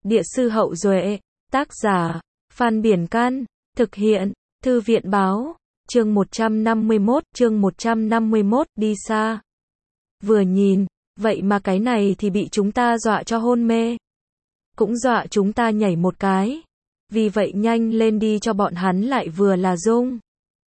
Địa sư Hậu Duệ, tác giả, Phan Biển Can, thực hiện, Thư viện Báo, chương 151, đi xa. Vừa nhìn, vậy mà cái này thì bị chúng ta dọa cho hôn mê. Cũng dọa chúng ta nhảy một cái. Vì vậy nhanh lên đi cho bọn hắn lại vừa là rung,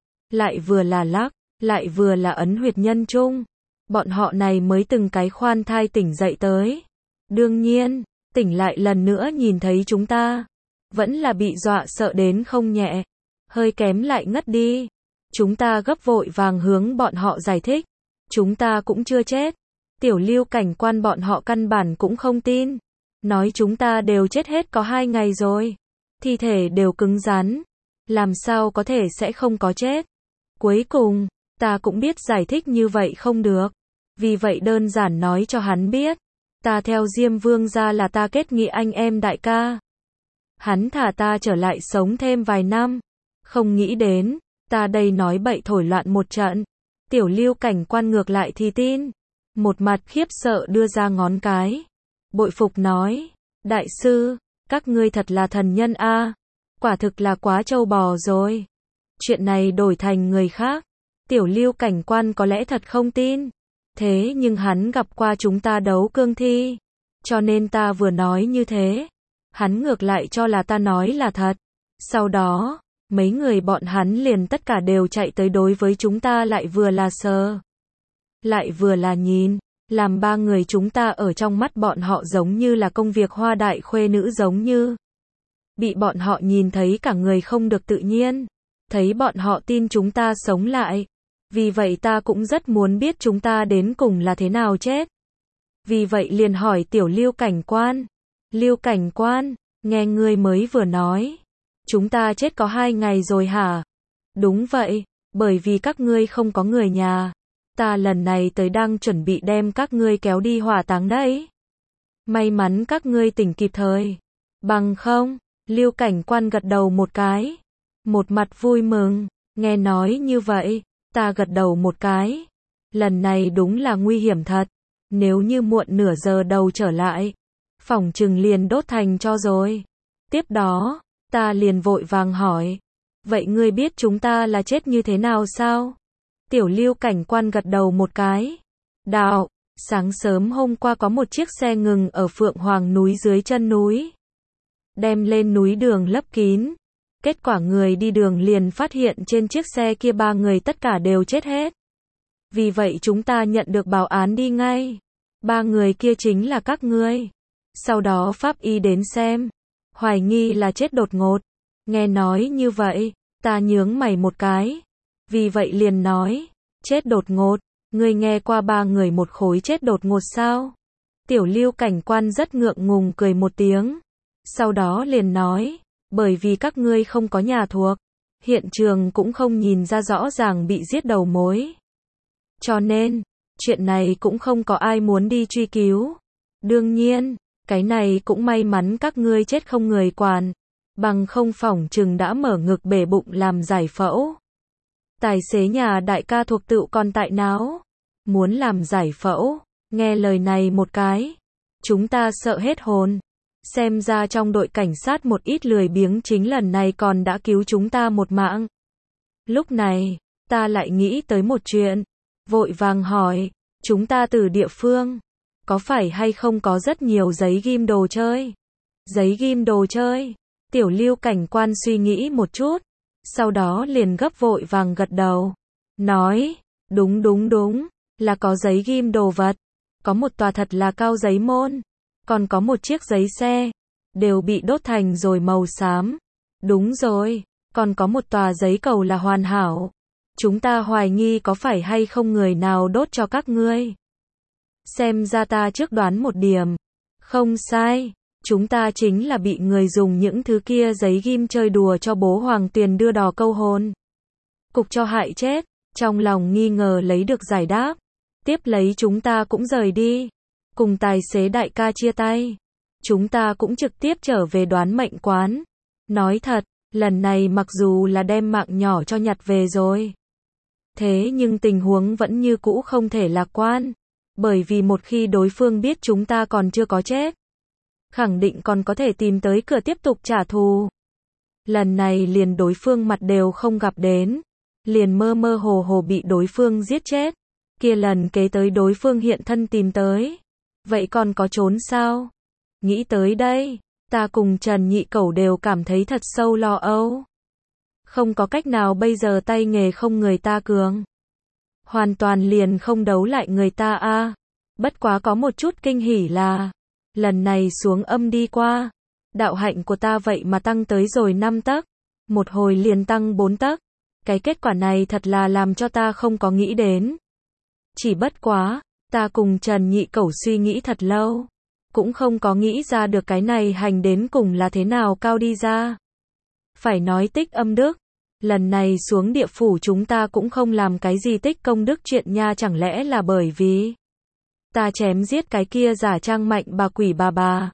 lại vừa là lắc, lại vừa là ấn huyệt nhân trung. Bọn họ này mới từng cái khoan thai tỉnh dậy tới. Đương nhiên, tỉnh lại lần nữa nhìn thấy chúng ta, vẫn là bị dọa sợ đến không nhẹ, hơi kém lại ngất đi. Chúng ta gấp vội vàng hướng bọn họ giải thích, chúng ta cũng chưa chết. Tiểu Lưu cảnh quan bọn họ căn bản cũng không tin, nói chúng ta đều chết hết có 2 ngày rồi, thi thể đều cứng rắn, làm sao có thể sẽ không có chết. Cuối cùng, ta cũng biết giải thích như vậy không được, vì vậy đơn giản nói cho hắn biết, ta theo Diêm Vương ra là ta kết nghị anh em đại ca. Hắn thả ta trở lại sống thêm vài năm, không nghĩ đến, ta đây nói bậy thổi loạn một trận. Tiểu Lưu cảnh quan ngược lại thì tin, một mặt khiếp sợ đưa ra ngón cái, bội phục nói, đại sư, các ngươi thật là thần nhân a, quả thực là quá trâu bò rồi. Chuyện này đổi thành người khác, Tiểu Lưu cảnh quan có lẽ thật không tin, thế nhưng hắn gặp qua chúng ta đấu cương thi, cho nên ta vừa nói như thế, hắn ngược lại cho là ta nói là thật. Sau đó, mấy người bọn hắn liền tất cả đều chạy tới đối với chúng ta lại vừa là sờ, lại vừa là nhìn, làm 3 người chúng ta ở trong mắt bọn họ giống như là công việc hoa đại khuê nữ giống như. Bị bọn họ nhìn thấy cả người không được tự nhiên, thấy bọn họ tin chúng ta sống lại. Vì vậy ta cũng rất muốn biết chúng ta đến cùng là thế nào chết. Vì vậy liền hỏi Tiểu Lưu cảnh quan, Lưu cảnh quan, nghe ngươi mới vừa nói, chúng ta chết có 2 ngày rồi hả? Đúng vậy, bởi vì các ngươi không có người nhà, ta lần này tới đang chuẩn bị đem các ngươi kéo đi hỏa táng đấy. May mắn các ngươi tỉnh kịp thời, bằng không, Lưu cảnh quan gật đầu một cái, một mặt vui mừng. Nghe nói như vậy, ta gật đầu một cái, lần này đúng là nguy hiểm thật, nếu như muộn nửa giờ đầu trở lại, phỏng chừng liền đốt thành cho rồi. Tiếp đó, ta liền vội vàng hỏi, vậy ngươi biết chúng ta là chết như thế nào sao? Tiểu Lưu cảnh quan gật đầu một cái, đạo, sáng sớm hôm qua có một chiếc xe ngừng ở Phượng Hoàng núi dưới chân núi, đem lên núi đường lấp kín. Kết quả người đi đường liền phát hiện trên chiếc xe kia 3 người tất cả đều chết hết. Vì vậy chúng ta nhận được báo án đi ngay. 3 người kia chính là các ngươi. Sau đó pháp y đến xem, hoài nghi là chết đột ngột. Nghe nói như vậy, ta nhướng mày một cái. Vì vậy liền nói, chết đột ngột, ngươi nghe qua 3 người một khối chết đột ngột sao? Tiểu Lưu cảnh quan rất ngượng ngùng cười một tiếng. Sau đó liền nói, bởi vì các ngươi không có nhà thuộc, hiện trường cũng không nhìn ra rõ ràng bị giết đầu mối. Cho nên, chuyện này cũng không có ai muốn đi truy cứu. Đương nhiên, cái này cũng may mắn các ngươi chết không người quản, bằng không phỏng chừng đã mở ngực bể bụng làm giải phẫu. Tài xế nhà đại ca thuộc tựu còn tại não, muốn làm giải phẫu, nghe lời này một cái, chúng ta sợ hết hồn. Xem ra trong đội cảnh sát một ít lười biếng chính lần này còn đã cứu chúng ta một mạng. Lúc này, ta lại nghĩ tới một chuyện, vội vàng hỏi, chúng ta từ địa phương, có phải hay không có rất nhiều giấy ghim đồ chơi? Giấy ghim đồ chơi? Tiểu Lưu cảnh quan suy nghĩ một chút, sau đó liền gấp vội vàng gật đầu, nói, đúng, là có giấy ghim đồ vật, có một tòa thật là cao giấy môn. Còn có một chiếc giấy xe, đều bị đốt thành rồi màu xám. Đúng rồi, còn có một tòa giấy cầu là hoàn hảo. Chúng ta hoài nghi có phải hay không người nào đốt cho các ngươi. Xem ra ta trước đoán một điểm. Không sai, chúng ta chính là bị người dùng những thứ kia giấy ghim chơi đùa cho bố hoàng tiền đưa đò câu hồn. Cục cho hại chết, trong lòng nghi ngờ lấy được giải đáp. Tiếp lấy chúng ta cũng rời đi. Cùng tài xế đại ca chia tay. Chúng ta cũng trực tiếp trở về đoán mệnh quán. Nói thật, lần này mặc dù là đem mạng nhỏ cho nhặt về rồi. Thế nhưng tình huống vẫn như cũ không thể lạc quan. Bởi vì một khi đối phương biết chúng ta còn chưa có chết, khẳng định còn có thể tìm tới cửa tiếp tục trả thù. Lần này liền đối phương mặt đều không gặp đến, liền mơ mơ hồ hồ bị đối phương giết chết. Kia lần kế tới đối phương hiện thân tìm tới, vậy còn có trốn sao? Nghĩ tới đây, ta cùng Trần Nhị Cẩu đều cảm thấy thật sâu lo âu. Không có cách nào, bây giờ tay nghề không người ta cường, hoàn toàn liền không đấu lại người ta a. Bất quá có một chút kinh hỉ là, lần này xuống âm đi qua, đạo hạnh của ta vậy mà tăng tới rồi 5 tấc, một hồi liền tăng 4 tấc. Cái kết quả này thật là làm cho ta không có nghĩ đến. Chỉ bất quá, ta cùng Trần Nhị Cẩu suy nghĩ thật lâu, cũng không có nghĩ ra được cái này hành đến cùng là thế nào cao đi ra. Phải nói tích âm đức, lần này xuống địa phủ chúng ta cũng không làm cái gì tích công đức chuyện nha, chẳng lẽ là bởi vì ta chém giết cái kia giả trang mạnh bà quỷ bà.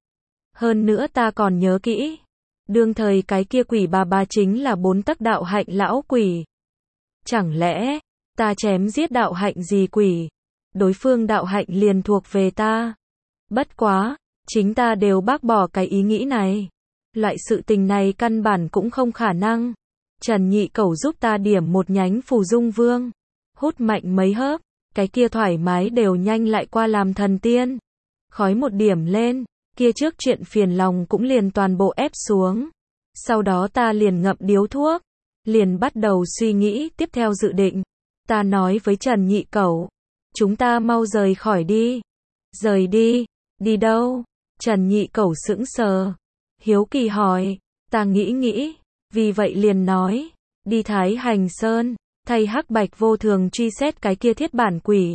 Hơn nữa ta còn nhớ kỹ, đương thời cái kia quỷ bà chính là 4 tấc đạo hạnh lão quỷ. Chẳng lẽ ta chém giết đạo hạnh gì quỷ, đối phương đạo hạnh liền thuộc về ta? Bất quá, chính ta đều bác bỏ cái ý nghĩ này. Loại sự tình này căn bản cũng không khả năng. Trần Nhị Cẩu giúp ta điểm một nhánh phù dung vương, hút mạnh mấy hớp, cái kia thoải mái đều nhanh lại qua làm thần tiên. Khói một điểm lên, kia trước chuyện phiền lòng cũng liền toàn bộ ép xuống. Sau đó ta liền ngậm điếu thuốc, liền bắt đầu suy nghĩ tiếp theo dự định. Ta nói với Trần Nhị Cẩu, chúng ta mau rời khỏi đi. Rời đi? Đi đâu? Trần Nhị Cẩu sững sờ, hiếu kỳ hỏi. Ta nghĩ, vì vậy liền nói, đi Thái Hành Sơn, thay Hắc Bạch Vô Thường truy xét cái kia thiết bản quỷ.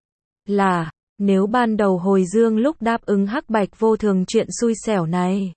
Là, nếu ban đầu hồi dương lúc đáp ứng Hắc Bạch Vô Thường chuyện xui xẻo này,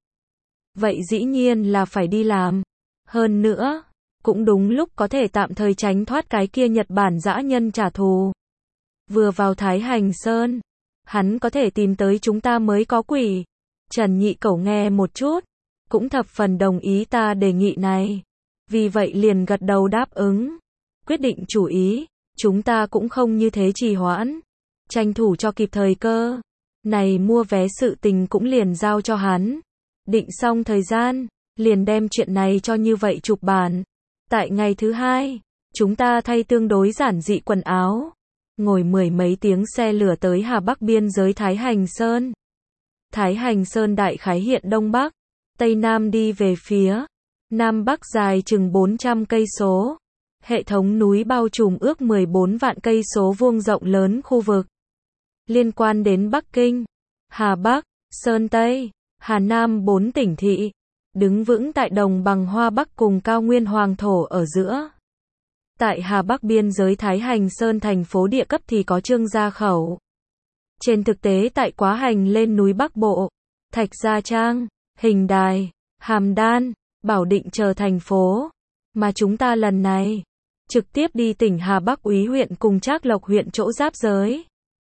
vậy dĩ nhiên là phải đi làm. Hơn nữa, cũng đúng lúc có thể tạm thời tránh thoát cái kia Nhật Bản dã nhân trả thù. Vừa vào Thái Hành Sơn, hắn có thể tìm tới chúng ta mới có quỷ. Trần Nhị Cẩu nghe một chút, cũng thập phần đồng ý ta đề nghị này. Vì vậy liền gật đầu đáp ứng. Quyết định chủ ý, chúng ta cũng không như thế trì hoãn, tranh thủ cho kịp thời cơ. Này mua vé sự tình cũng liền giao cho hắn. Định xong thời gian, liền đem chuyện này cho như vậy chụp bản. Tại ngày thứ hai, chúng ta thay tương đối giản dị quần áo, ngồi 10 mấy tiếng xe lửa tới Hà Bắc biên giới Thái Hành Sơn. Thái Hành Sơn đại khái hiện Đông Bắc, Tây Nam đi về phía Nam Bắc dài chừng 400 cây số. Hệ thống núi bao trùm ước 14 vạn cây số vuông rộng lớn khu vực. Liên quan đến Bắc Kinh, Hà Bắc, Sơn Tây, Hà Nam 4 tỉnh thị, đứng vững tại đồng bằng Hoa Bắc cùng cao nguyên hoàng thổ ở giữa. Tại Hà Bắc biên giới Thái Hành Sơn thành phố địa cấp thì có Trương Gia Khẩu. Trên thực tế tại quá hành lên núi Bắc Bộ, Thạch Gia Trang, Hình Đài, Hàm Đan, Bảo Định chờ thành phố. Mà chúng ta lần này, trực tiếp đi tỉnh Hà Bắc Úy huyện cùng Trác Lộc huyện chỗ giáp giới.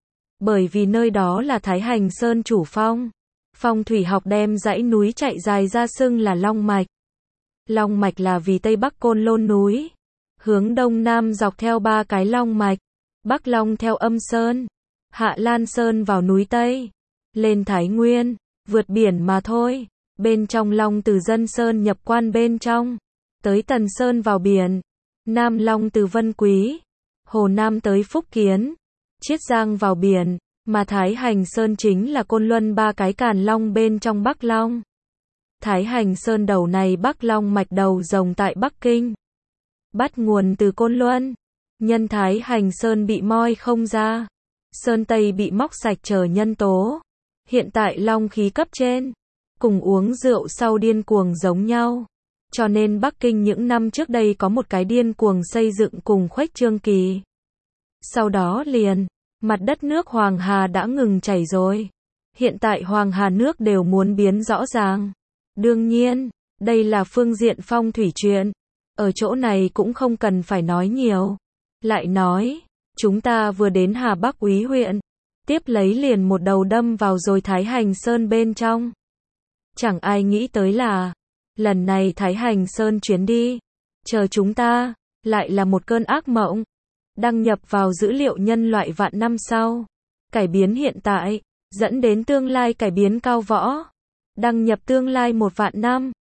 Bởi vì nơi đó là Thái Hành Sơn chủ phong. Phong thủy học đem dãy núi chạy dài ra xưng là Long Mạch. Long Mạch là vì Tây Bắc Côn Lôn núi. Hướng Đông Nam dọc theo 3 cái Long Mạch. Bắc Long theo Âm Sơn, Hạ Lan Sơn vào núi Tây, lên Thái Nguyên, vượt biển mà thôi. Bên trong Long từ Dân Sơn nhập quan bên trong, tới Tần Sơn vào biển. Nam Long từ Vân Quý, Hồ Nam tới Phúc Kiến, Chiết Giang vào biển. Mà Thái Hành Sơn chính là Côn Luân 3 cái Càn Long bên trong Bắc Long. Thái Hành Sơn đầu này Bắc Long mạch đầu rồng tại Bắc Kinh, bắt nguồn từ Côn Luân. Nhân Thái Hành Sơn bị moi không ra, Sơn Tây bị móc sạch chờ nhân tố. Hiện tại long khí cấp trên, cùng uống rượu sau điên cuồng giống nhau. Cho nên Bắc Kinh những năm trước đây có một cái điên cuồng xây dựng cùng khuếch trương kỳ. Sau đó liền, mặt đất nước Hoàng Hà đã ngừng chảy rồi. Hiện tại Hoàng Hà nước đều muốn biến rõ ràng. Đương nhiên, đây là phương diện phong thủy chuyện. Ở chỗ này cũng không cần phải nói nhiều. Lại nói, chúng ta vừa đến Hà Bắc Úy huyện, tiếp lấy liền một đầu đâm vào rồi Thái Hành Sơn bên trong. Chẳng ai nghĩ tới là, lần này Thái Hành Sơn chuyến đi, chờ chúng ta, lại là một cơn ác mộng. Đăng nhập vào dữ liệu nhân loại vạn năm sau, cải biến hiện tại, dẫn đến tương lai cải biến cao võ. Đăng nhập tương lai 1 vạn năm.